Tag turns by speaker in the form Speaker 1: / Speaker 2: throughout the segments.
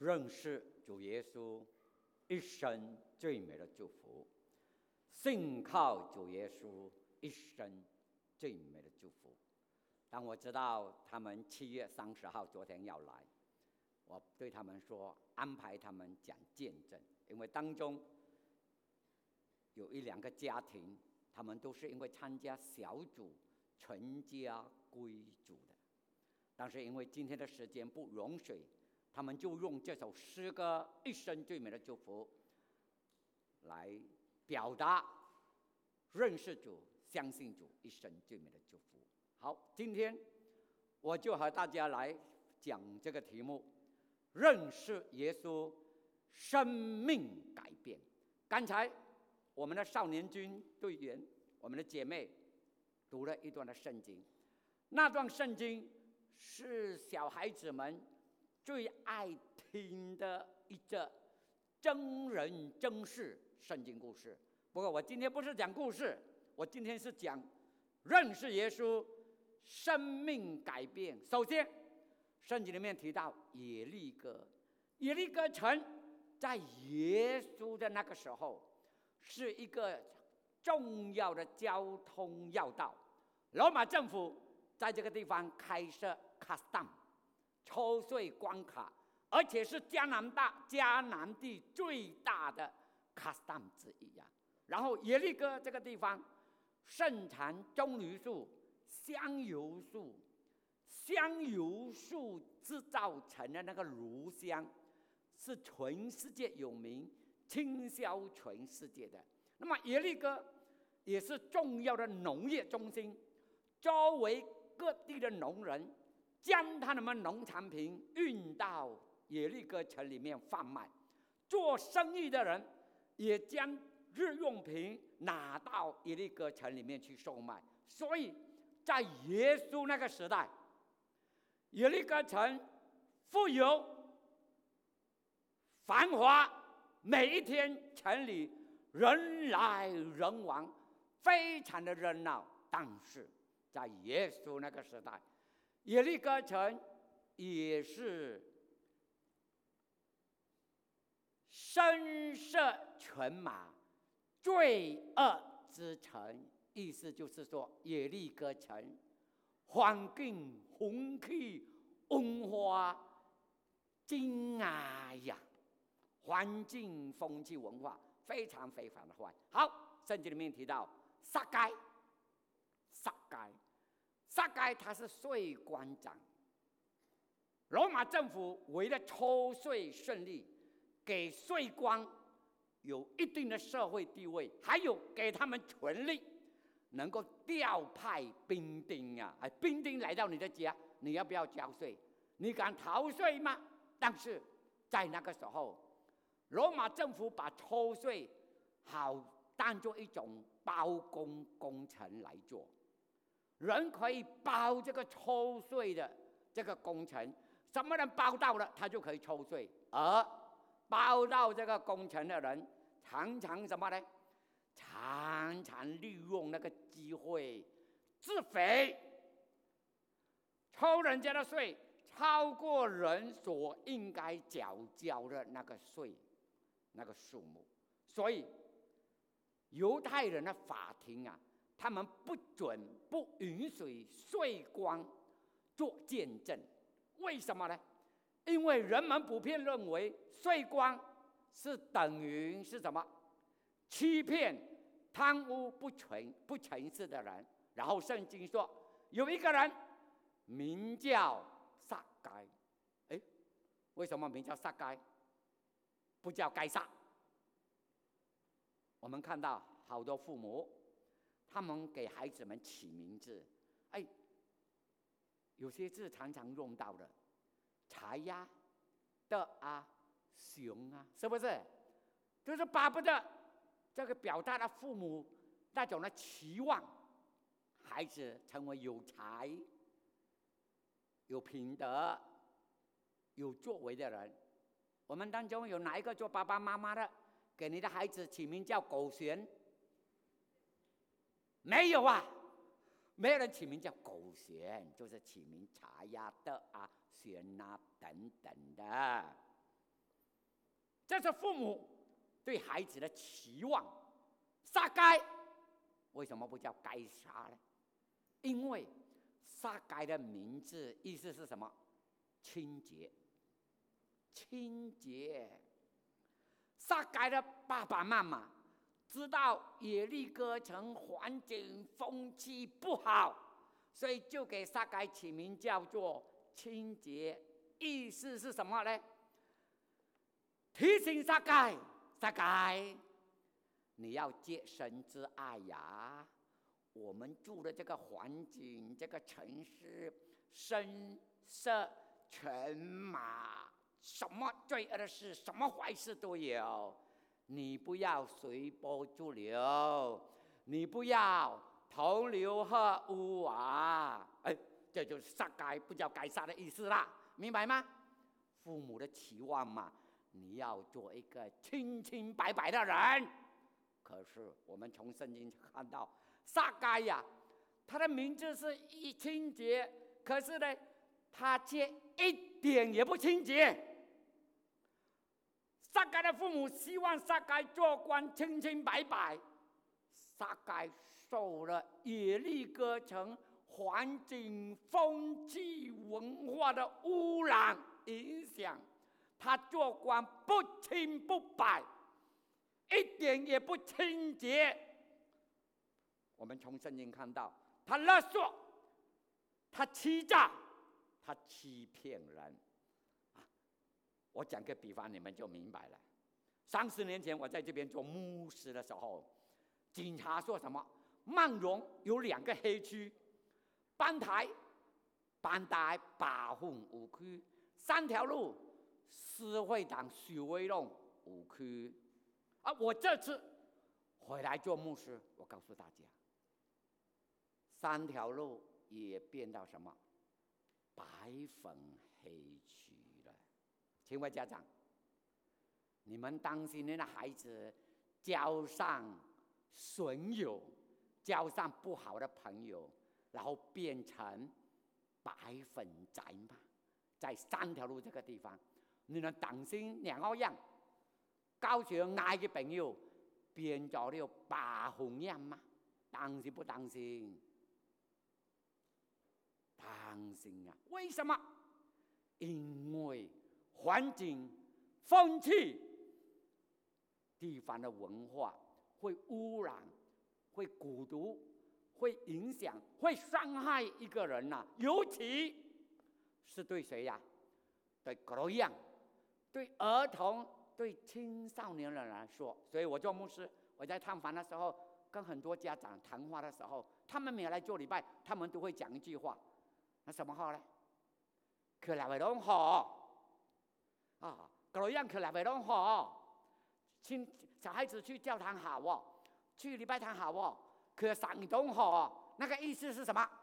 Speaker 1: 认识主耶稣一生最美的祝福，信靠主耶稣一生最美的祝福。当我知道他们7月30号昨天要来，我对他们说，安排他们讲见证，因为当中有1、2个家庭，他们都是因为参加小组全家归主的。但是因为今天的时间不容许，他们就用这首诗歌《一生最美的祝福》来表达认识主、相信主一生最美的祝福。好，今天我就和大家来讲这个题目：认识耶稣，生命改变。刚才我们的少年军队员，我们的姐妹读了一段的圣经，那段圣经是小孩子们最爱听的一个真人真事圣经故事。不过我今天不是讲故事，我今天是讲认识耶稣，生命改变。首先，圣经里面提到耶利哥，耶利哥城在耶稣的那个时候是一个重要的交通要道。罗马政府在这个地方开设 custom 抽税关卡，而且是迦南地最大的 custom 之一啊。然后耶利哥这个地方盛产棕榈树、香油树，香油树制造成的那个炉香是全世界有名，倾销全世界的。那么耶利哥也是重要的农业中心，周围各地的农人将他们农产品运到耶利哥城里面贩卖，做生意的人也将日用品拿到耶利哥城里面去售卖。所以在耶稣那个时代，耶利哥城富有繁华，每一天城里人来人往，非常的热闹。但是在耶稣那个时代，耶利哥城也是声色犬马、罪恶之城。意思就是说，耶利哥城环境风气文化精雅呀，环境风气文化非常非常的坏。好，圣经里面提到撒该他是税关长。罗马政府为了抽税顺利，给税官有一定的社会地位，还有给他们权力，能够调派兵丁啊，兵丁来到你的家，你要不要交税？你敢逃税吗？但是在那个时候，罗马政府把抽税好当作一种包工工程来做，人可以包这个抽税的这个工程，什么人包到了，他就可以抽税。而包到这个工程的人，常常什么呢？常常利用那个机会自肥，抽人家的税超过人所应该缴交的那个税那个数目。所以犹太人的法庭啊，他们不允许税官做见证。为什么呢？因为人们普遍认为税官是等于是什么？欺骗、贪污、不诚实的人。然后圣经说，有一个人名叫撒该。为什么名叫撒该，不叫该撒？我们看到好多父母，他们给孩子们起名字，有些字常常用到的，财呀、的啊、熊啊，是不是？就是巴不得这个表达了父母那种的期望，孩子成为有才、有品德、有作为的人。我们当中有哪一个做爸爸妈妈的，给你的孩子起名叫狗璇？没有啊，没有人起名叫狗璇，就是起名茶呀、的啊、璇啊等等的。 这是父母对孩子的期望。撒该为什么不叫该撒呢？因为撒该的名字意思是什么？清洁，清洁。撒该的爸爸妈妈知道耶利哥城环境风气不好，所以就给撒该起名叫做清洁。意思是什么呢？提醒撒该，撒该，你要接神之爱呀！我们住的这个环境，这个城市，声色犬马，什么罪恶的事，什么坏事都有。你不要随波逐流，你不要同流合污啊！这就是撒该不叫该撒的意思啦，明白吗？父母的期望嘛，你要做一个清清白白的人。可是我们从圣经看到，撒该呀，他的名字是一清洁，可是呢，他却一点也不清洁。撒该的父母希望撒该做官清清白白，撒该受了耶利哥城环境、风气、文化的污染影响，他做官不清不白，一点也不清洁。我们从圣经看到，他勒索，他欺诈，他欺骗人。我讲个比方，你们就明白了。30年前我在这边做牧师的时候，警察说什么？曼荣有2个黑区，班台把控5区，3条路施惠堂许威弄5区。我这次回来做牧师，我告诉大家，3条路也变到什么？白粉黑区了。请问家长，你们担心你的孩子交上损友，交上不好的朋友，然后变成白粉仔吗？在3条路这个地方，你能担心2個人交上愛嘅朋友變咗了白紅人嗎？擔心不擔心？擔心啊！為什麼？因為環境、風氣、地方的文化會污染、會孤獨、會影響、會傷害一個人啊！尤其是對誰呀？對各樣，對兒童。对青少年人来说，所以我做牧师，我在探访的时候，跟很多家长谈话的时候，他们没有来做礼拜，他们都会讲一句话，那什么话呢？佢嚟為好啊，個女人佢嚟為好，小孩子去教堂好哦，去禮拜堂好哦，佢上東好，那個意思是什麼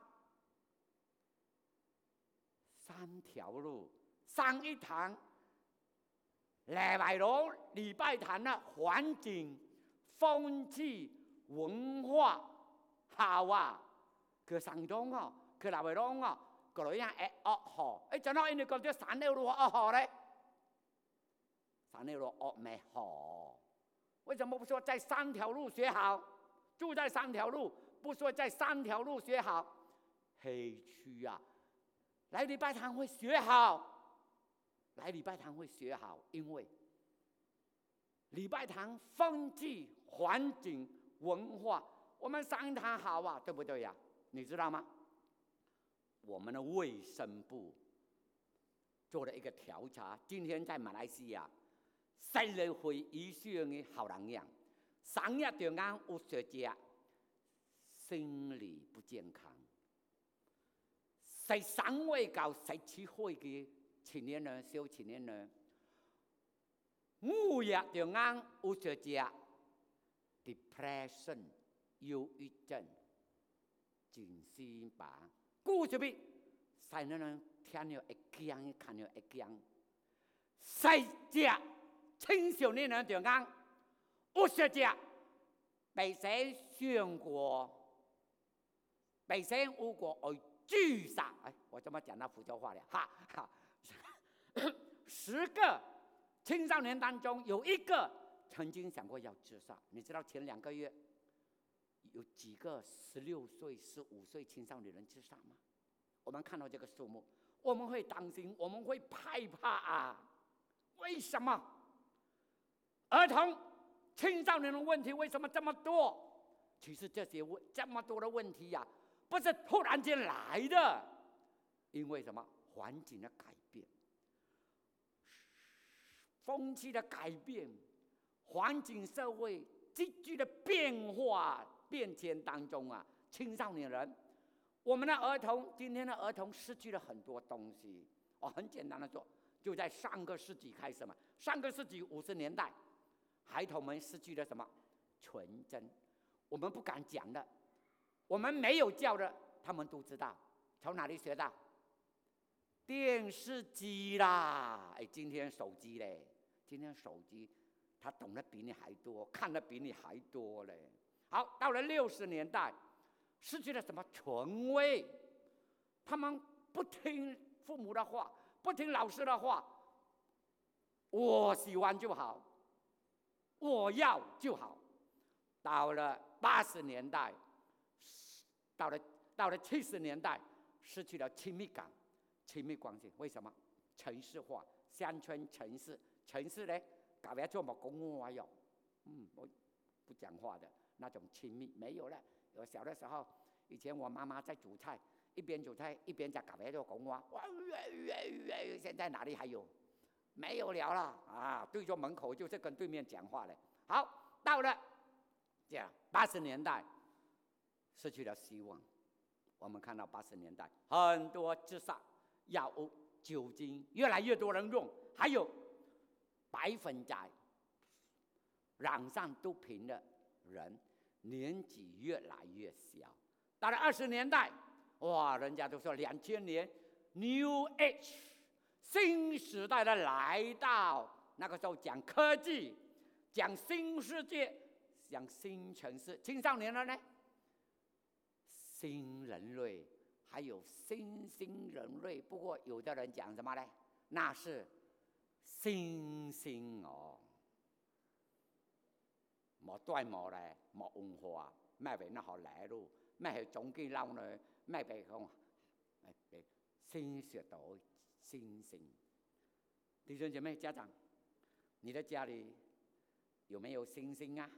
Speaker 1: ？3條路，上一堂。禮拜六禮拜堂的環境、風氣、文化好啊，佢上東哦，佢禮拜六哦，個女人係惡好，怎麼你覺得3條路惡好呢？3條路惡沒好？為什麼不說在3條路學好？住在3條路，不說在3條路學好？黑區啊，來禮拜堂會學好。来礼拜堂会学好，因为礼拜堂风气、环境、文化，我们上一堂好啊，对不对呀？你知道吗？我们的卫生部做了一个调查，今天在马来西亚，40歲以上嘅後人樣，3日對眼有學者心理不健康，13位到17歲嘅青年人、小青年人，5日對眼有學者 depression 憂鬱症、精神病，故事邊細年人聽了會驚，看了會驚。細隻青少年人對眼有學者被誰想過？被誰有過會自殺？我怎麼講到福州話了？哈哈，10個青少年当中有一个曾经想过要自杀。你知道前2个月有几个16岁、15岁青少年人自杀吗？我们看到这个数目，我们会担心，我们会害怕啊！为什么儿童、青少年的问题为什么这么多？其实这么多的问题呀，不是突然间来的，因为什么？环境的改变，风气的改变，环境社会急剧的变化变迁当中啊，青少年人，我们的儿童，今天的儿童失去了很多东西。很简单的说，就在上个世纪开始嘛，上个世纪50年代，孩童们失去了什么？纯真。我们不敢讲的，我们没有教的，他们都知道。从哪里学到？电视机啦！今天手机嘞，今天手机他懂得比你还多，看得比你还多嘞。好，到了60年代，失去了什么？权威。他们不听父母的话，不听老师的话，我喜欢就好，我要就好。到了80年代，到了70年代，失去了亲密感。亲密关系，为什么？城市化，乡村城市呢，搞来做么公话哟？我不讲话的那种亲密没有了。我小的时候，以前我妈妈在煮菜，一边煮菜一边在搞来做公话。现在哪里还有？没有了啊！对着门口就是跟对面讲话了。好，到了这样80年代，失去了希望。我们看到80年代很多自杀。药物、酒精越来越多人用，还有百分百染上毒品的人年纪越来越小。到了20年代，哇，人家都说2000年 New Age 新时代的来到，那个时候讲科技，讲新世界，讲新城市。青少年了呢，新人类。还有新兴人类，不过有的人讲什么呢？那是星星哦，冇对冇咧，冇文化，咩为那好来路，咩系总基佬呢？咩被讲？新学到星星。弟兄姐妹、家长，你的家里有没有星星啊？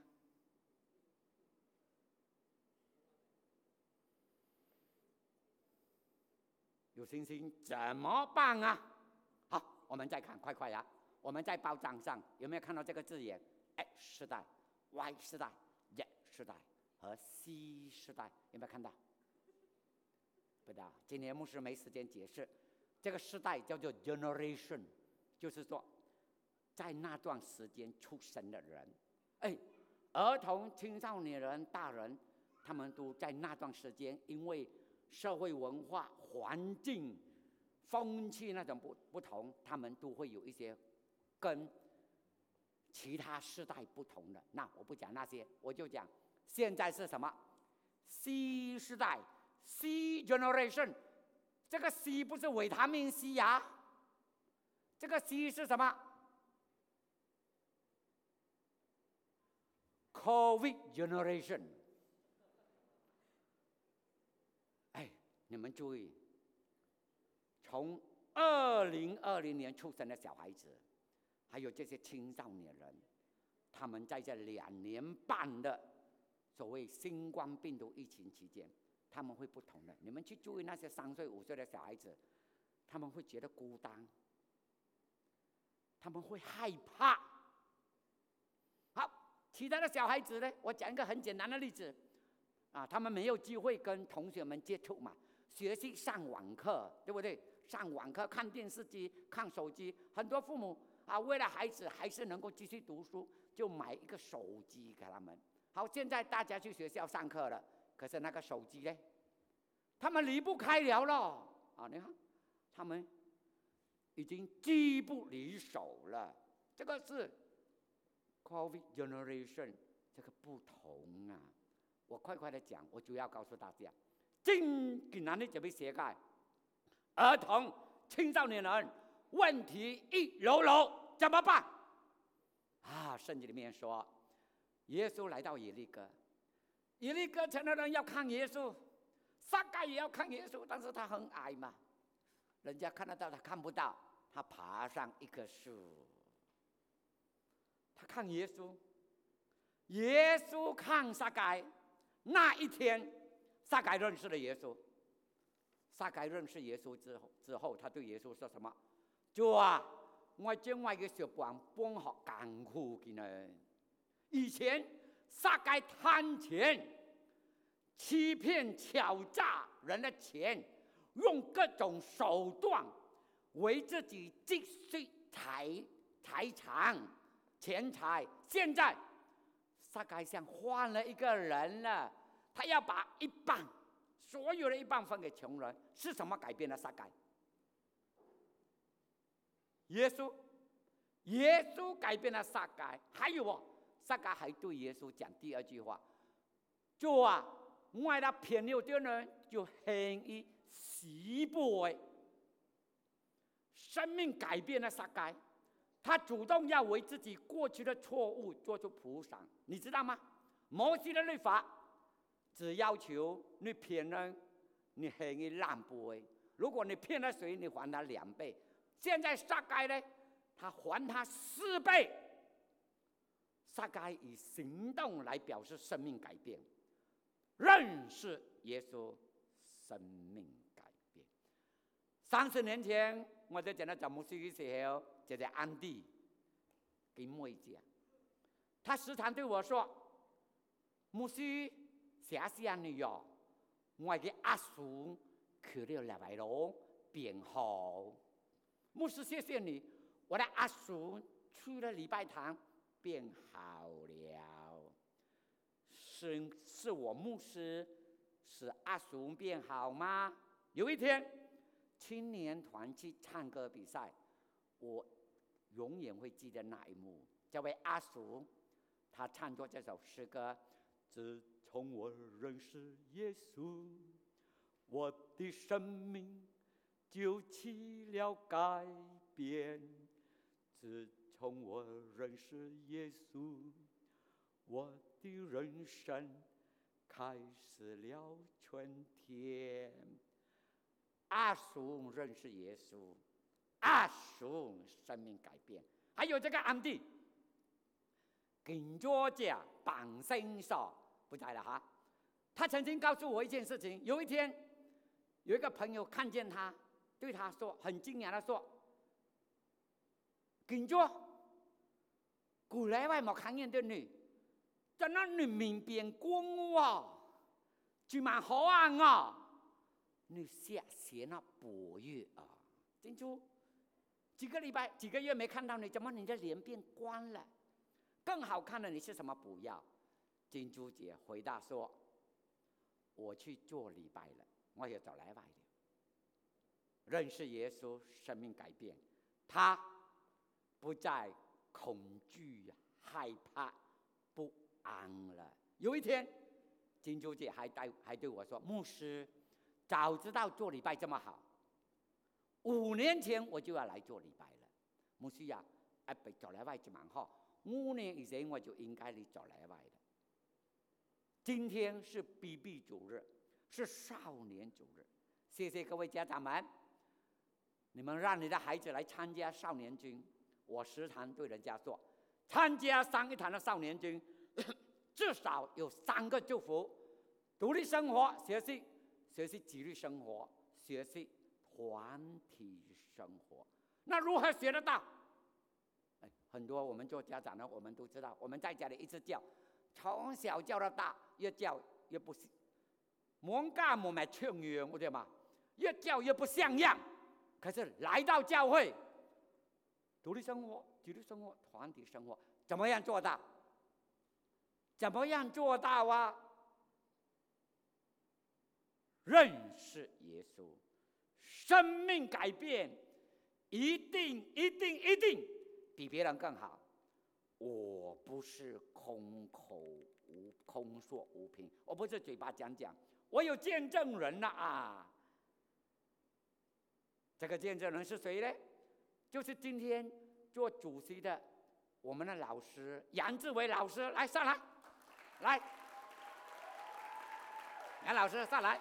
Speaker 1: 有星星怎么办啊？好，我们再看，快呀！我们在报章上有没有看到这个字眼 ？X 世代、Y 世代、Z 世代和 C 世代，有没有看到？不知道。今天牧师没时间解释，这个世代叫做 generation， 就是说，在那段时间出生的人，儿童、青少年人、大人，他们都在那段时间，因为社会文化、环境、风气那种不同，他们都会有一些跟其他世代不同的。那我不讲那些，我就讲现在是什么 C 世代 C generation。这个 C 不是维他命 C 呀，这个 C 是什么 COVID generation。你们注意，从2020年出生的小孩子，还有这些青少年人，他们在这2年半的所谓新冠病毒疫情期间，他们会不同的。你们去注意那些3岁、5岁的小孩子，他们会觉得孤单，他们会害怕。好，其他的小孩子呢？我讲一个很简单的例子他们没有机会跟同学们接触嘛。学习上网课，对不对？上网课看电视机、看手机，很多父母为了孩子还是能够继续读书，就买一个手机给他们。好，现在大家去学校上课了，可是那个手机呢，他们离不开了你看，他们已经机不离手了。这个是 COVID generation， 这个不同啊。我快快的讲，我主要告诉大家。今天你就要写解儿童、青少年人问题一箩箩，怎么办？ 圣经里面说，耶稣来到耶利哥，耶利哥城的人要看耶稣，撒该也要看耶稣，但是他很矮嘛，人家看得到他看不到，他爬上一棵树，他看耶稣，耶稣看撒该。那一天，撒该认识了耶稣。撒该认识耶稣之后，他对耶稣说什么？主啊，我將我嘅小幫幫學艱苦嘅呢。以前撒該貪錢，欺騙敲詐人的錢，用各種手段為自己積蓄財產、錢財。現在撒該像換了一個人了，他要把一半，所有的一半分給窮人。是什麼改變了撒該？耶穌改變了撒該。還有撒該還對耶穌講第二句話：主啊，我那偏流的人就輕易洗白。生命改變了撒該，他主動要為自己過去的錯誤做出補償。你知道嗎？摩西的律法只要求你騙人，你輕易讓步。如果你騙了誰，你還他2倍。現在撒該呢，他還他4倍。撒該以行動來表示生命改變，認識耶穌，生命改變。30年前我在講到找牧師嘅時候，就在安地跟牧師講，他時常對我說：牧師，謝謝你喲，我嘅阿叔去了禮拜堂變好。牧師，謝謝你，我的阿叔去了禮拜堂變好了。是我牧師使阿叔變好嗎？有一天，青年團去唱歌比賽，我永遠會記得那一幕。這位阿叔，他唱過這首詩歌：自從我認識耶穌，我的生命就起了改變。自從我認識耶穌，我的人生開始了春天。阿叔認識耶穌，阿叔生命改變。還有這個安迪，跟作家綁身手不在了哈。他曾經告訴我一件事情，有一天有一個朋友看見他，對他說，很驚訝地說：跟作古來外冇看見的你，在那你面邊光啊，就蠻好啊！你寫那8月啊，珍珠幾個禮拜、幾個月沒看到你，怎麼你的臉變光了？更好看的你是什麼補藥？珍珠姐回答說：我去做禮拜了，我要找禮拜了。認識耶穌，生命改變，他不再恐懼、害怕、不安了。有一天，珍珠姐還對我說：牧師，早知道做禮拜這麼好，5年前我就要來做禮拜了。牧師呀，做禮拜就蠻好，5年以前我就應該嚟做禮拜了。今天是 BB 主日，是少年主日，謝謝各位家長們，你們讓你的孩子來參加少年軍。我時常對人家說，參加上一堂的少年軍，至少有3個祝福：獨立生活、學習紀律生活、學習團體生活。那如何學得到？很多我們做家長的，我們都知道，我們在家裡一直教，從小教到大，越教越不行。冇家冇咪唱樣，我哋嘛，越教越不像樣。可是來到教會，獨立生活、紀律生活、團體生活，怎麼樣做到？怎麼樣做到啊？認識耶穌，生命改變，一定比別人更好。我不是空說無憑，我不是嘴巴講，我有見證人了啊！這個見證人是誰呢？就是今天做主席的我们的老师杨志伟老师来上来，来，杨老师上来。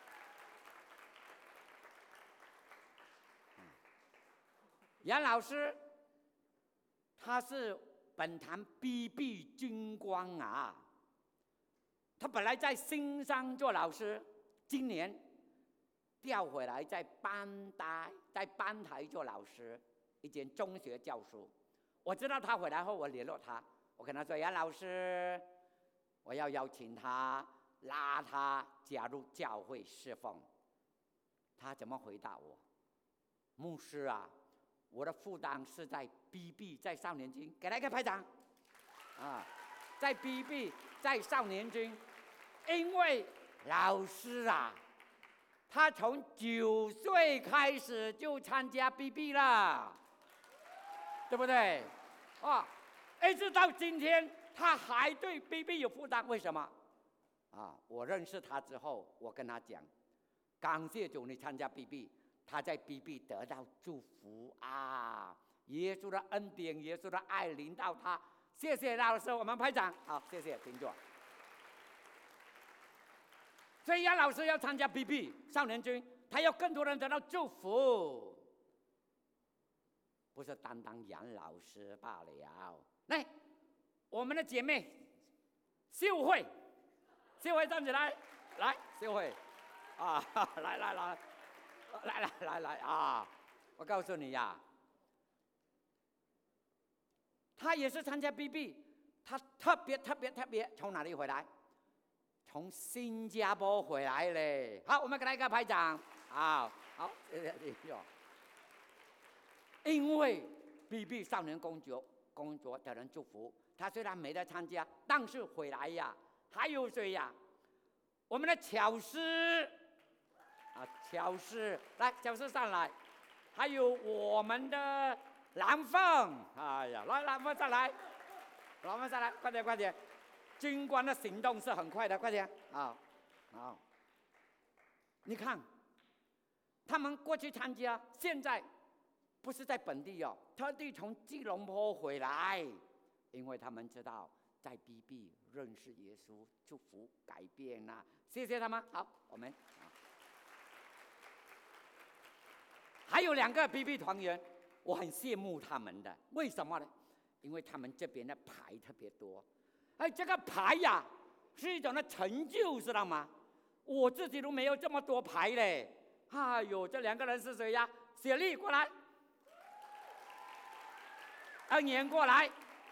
Speaker 1: 杨老师，他是本堂 BB 军官啊。他本来在新山做老师，今年调回来在班台做老师，一间中学教书。我知道他回来后，我联络他，我跟他说：“杨老师，我要邀请他，拉他加入教会侍奉。”他怎么回答我？牧师啊，我的负担是在 BB， 在少年军，给他一个拍掌啊，在 BB， 在少年军，因为老师啊，他从9岁开始就参加 BB 了，对不对？啊，一直到今天，他还对 BB 有负担，为什么？啊，我认识他之后，我跟他讲，感谢主，你参加 BB， 他在 BB 得到祝福啊，耶稣的恩典，耶稣的爱临到他。谢谢老师，我们拍掌，好，谢谢，请坐。所以杨老师要参加 BB 少年军，他要更多人得到祝福，不是单单杨老师罢了。来，我们的姐妹秀慧，秀慧站起来，来，秀慧，啊，来啊！我告诉你呀，他也是参加 BB， 他特别从哪里回来？从新加坡回来嘞。好，我们给他一个拍掌。好，谢谢你哟。因为 BB 少年工作的人祝福他，虽然没得参加，但是回来呀。还有谁呀？我们的巧师啊，巧师来，巧师上来。还有我们的蓝凤，哎呀，来，蓝凤上来，蓝凤上来，快点！军官的行动是很快的，快点啊！好，你看，他们过去参加，现在不是在本地哦，特地从吉隆坡回来，因为他们知道在 BB 认识耶稣，祝福改变啊！谢谢他们。好，我们还有2个 BB 团员，我很羡慕他们的，为什么呢？因为他们这边的牌特别多。哎，这个牌呀，是一种的成就，知道吗？我自己都没有这么多牌嘞。哎呦，这2个人是谁呀？雪莉过来，恩言过来，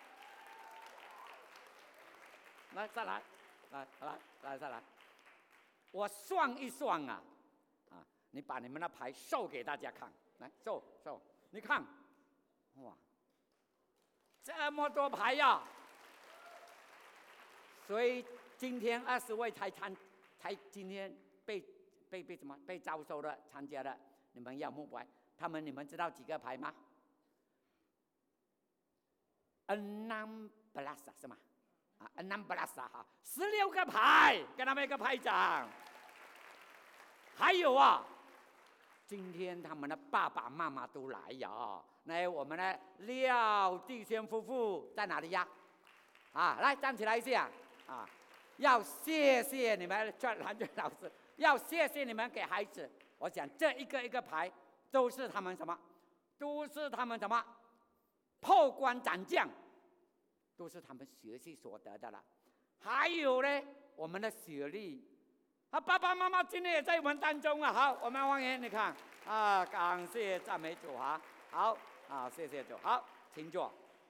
Speaker 1: 来再来，来再来。我算一算啊，你把你们的牌秀给大家看，来秀，你看，哇，这么多牌呀！所以今天20位才今天被什么被招收的参加的，你们要目白，你们知道几个牌吗？6 belas 是吗？6 belas 哈，16个牌，给他们一个拍掌。还有啊，今天他们的爸爸妈妈都来呀。那我们的廖弟兄夫妇在哪里呀？来站起来一下。要谢谢你们蓝俊老师，要谢谢你们给孩子。我想这一个牌都是他们什么？都是他们什么？破关斩将，都是他们学习所得的了。还有呢，我们的雪莉，爸爸妈妈今天也在我们当中啊。好，我们欢迎你看感谢赞美主啊。好谢谢主。好，请坐。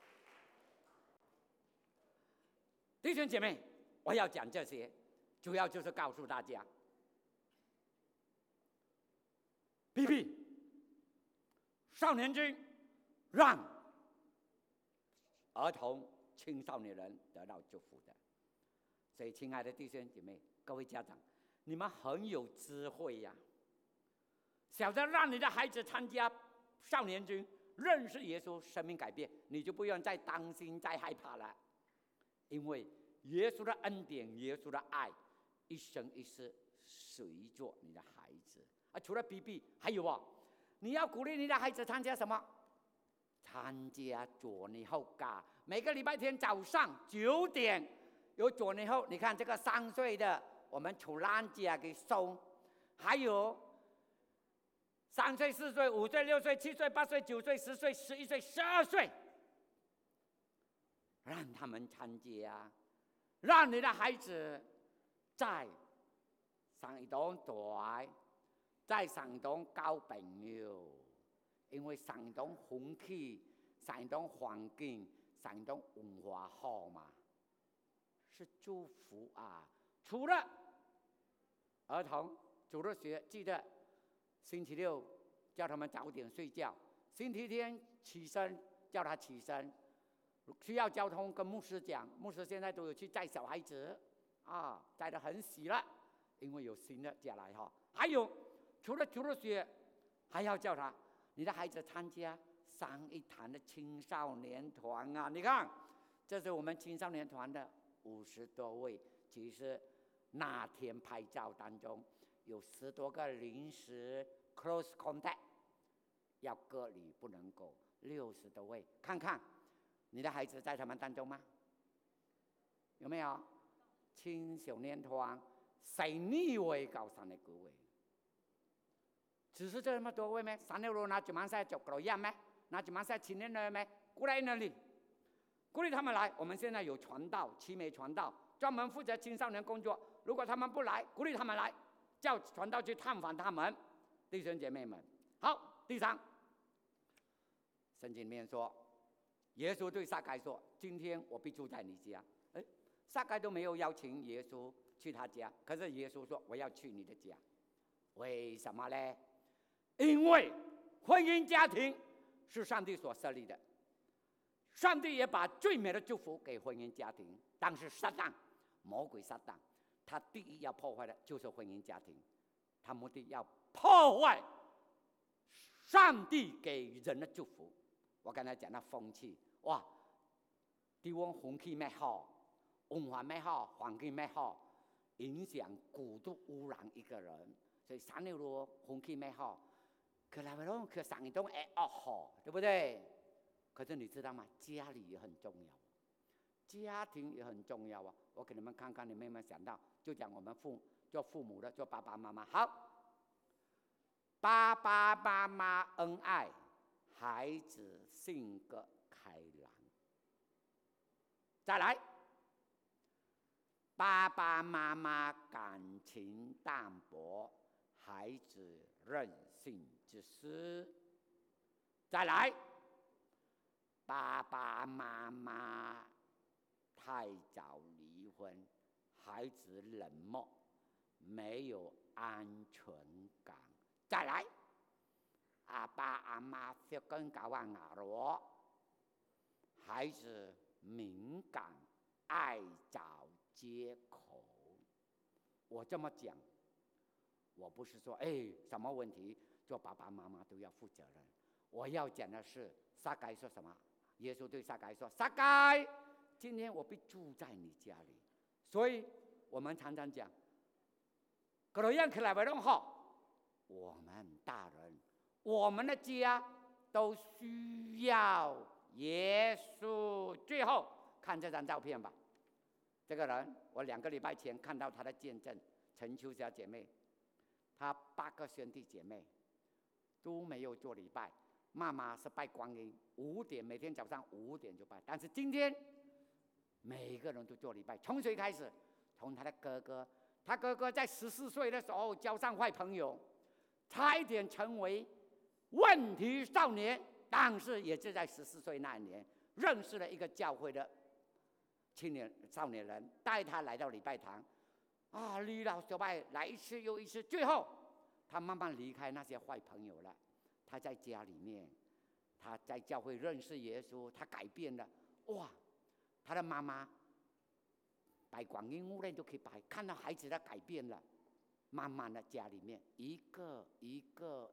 Speaker 1: 弟兄姐妹，我要讲这些，主要就是告诉大家 ，BB 少年军让儿童青少年人得到祝福的。所以，亲爱的弟兄姐妹，各位家长，你们很有智慧呀，晓得让你的孩子参加少年军，认识耶稣，生命改变，你就不用再担心、再害怕了。因为耶稣的恩典，耶稣的爱，一生一世随着你的孩子。除了 BB， 还有你要鼓励你的孩子参加什么？ 参加主日后嘎，每个礼拜天早上9点有主日后。你看这个3岁的，我们出兰家给送，还有3岁、4岁、5岁、6岁、7岁、8岁、9岁、10岁、11岁、12岁，让他们参加，让你的孩子在上當大，在上當交朋友，因為上當風氣、上當環境、上當文化好嘛，是祝福啊！除了兒童主日學，記得星期6叫他們早點睡覺，星期天起身叫他起身。需要交通跟牧師講，牧師現在都有去載小孩子啊，載得很喜了，因為有新的家來哈。還有除了主日學，還要叫他你的孩子參加上一堂的青少年團啊！你看，這是我們青少年團的50多位，其實那天拍照當中有10多個臨時 close contact 要隔離不能夠，60多位，看看你的孩子在他們當中嗎？有沒有？青少年團12位到32位，只是這麼多位咩？36那就馬上就搞樣咩？那就馬上青年人咩？過來那裡，鼓勵他們來。我們現在有傳道，7枚傳道，專門負責青少年工作。如果他們不來，鼓勵他們來，叫傳道去探訪他們，弟兄姐妹們。好，第3，聖經裡面說。耶穌對撒該說：“今天我必住在你家。”撒該都沒有邀請耶穌去他家，可是耶穌說：“我要去你的家。”為什麼呢？因為婚姻家庭是上帝所設立的，上帝也把最美的祝福給婚姻家庭。但是撒旦，魔鬼撒旦，他第一要破壞的就是婚姻家庭，他目的要破壞上帝給人的祝福。我剛才講到風氣，哇，地方風氣咩好，文化咩好，環境咩好，影響過度污染一個人。所以36路風氣咩好，可來回攏可上一棟好，對不對？可是你知道嗎？家裡也很重要，家庭也很重要啊。我給你們看看，你們有沒有想到？就講我們做父母的，做爸爸媽媽，好，爸爸媽媽恩愛。孩子性格開朗，再來，爸爸媽媽感情淡薄，孩子任性自私。再來，爸爸媽媽太早離婚，孩子冷漠，沒有安全感。再來，阿爸阿媽就更搞完牙羅，孩子敏感，愛找借口。我這麼講，我不是說什麼問題做爸爸媽媽都要負責任。我要講的是撒該說什麼？耶穌對撒該說：“撒該，今天我必住在你家裡。”所以我們常常講，各樣起來為攏好，我們大人。我們的家都需要耶穌。最後看這張照片吧，這個人我2個禮拜前看到他的見證，陳秋霞姐妹，她8個兄弟姐妹都沒有做禮拜，媽媽是拜觀音，5點每天早上5點就拜，但是今天每個人都做禮拜。從誰開始？從他的哥哥，他哥哥在14歲的時候交上壞朋友，差一點成為問題少年，但是也是在14歲那一年認識了一個教會的青年少年人，帶他來到禮拜堂，禮老修拜來一次又一次，最後他慢慢離開那些壞朋友了。他在家裡面，他在教會認識耶穌，他改變了。哇，他的媽媽拜觀音無論都可以拜，看到孩子的改變了。慢慢的家裡面一個一個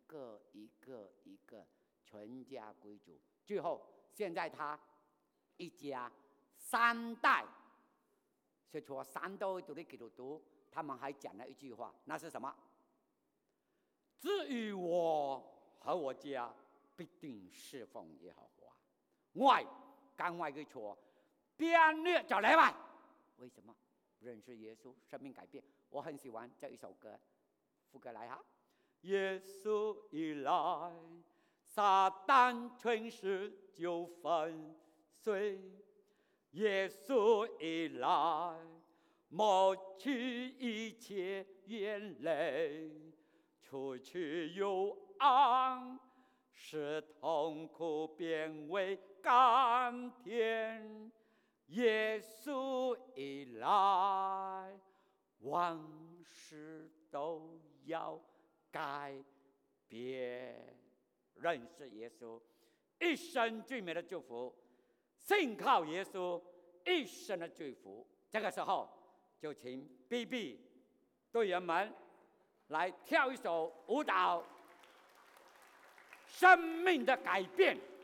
Speaker 1: 全家歸主，最後現在他一家3代，是說3代都是基督徒，他們還講了一句話，那是什麼？至於我和我家必定侍奉耶和華。 爱干坏嘅錯，變劣就例外。為什麼？認識耶穌，生命改變。我很喜歡這一首歌，副歌來哈。耶穌一來，撒旦全是就粉碎；耶穌一來，抹去一切眼淚，除去幽暗，使痛苦變為甘甜。耶穌一來，萬事都要改變。認識耶穌，一生最美的祝福；信靠耶穌，一生的祝福。這個時候，就請 BB 隊員們來跳一首舞蹈，生命的改變。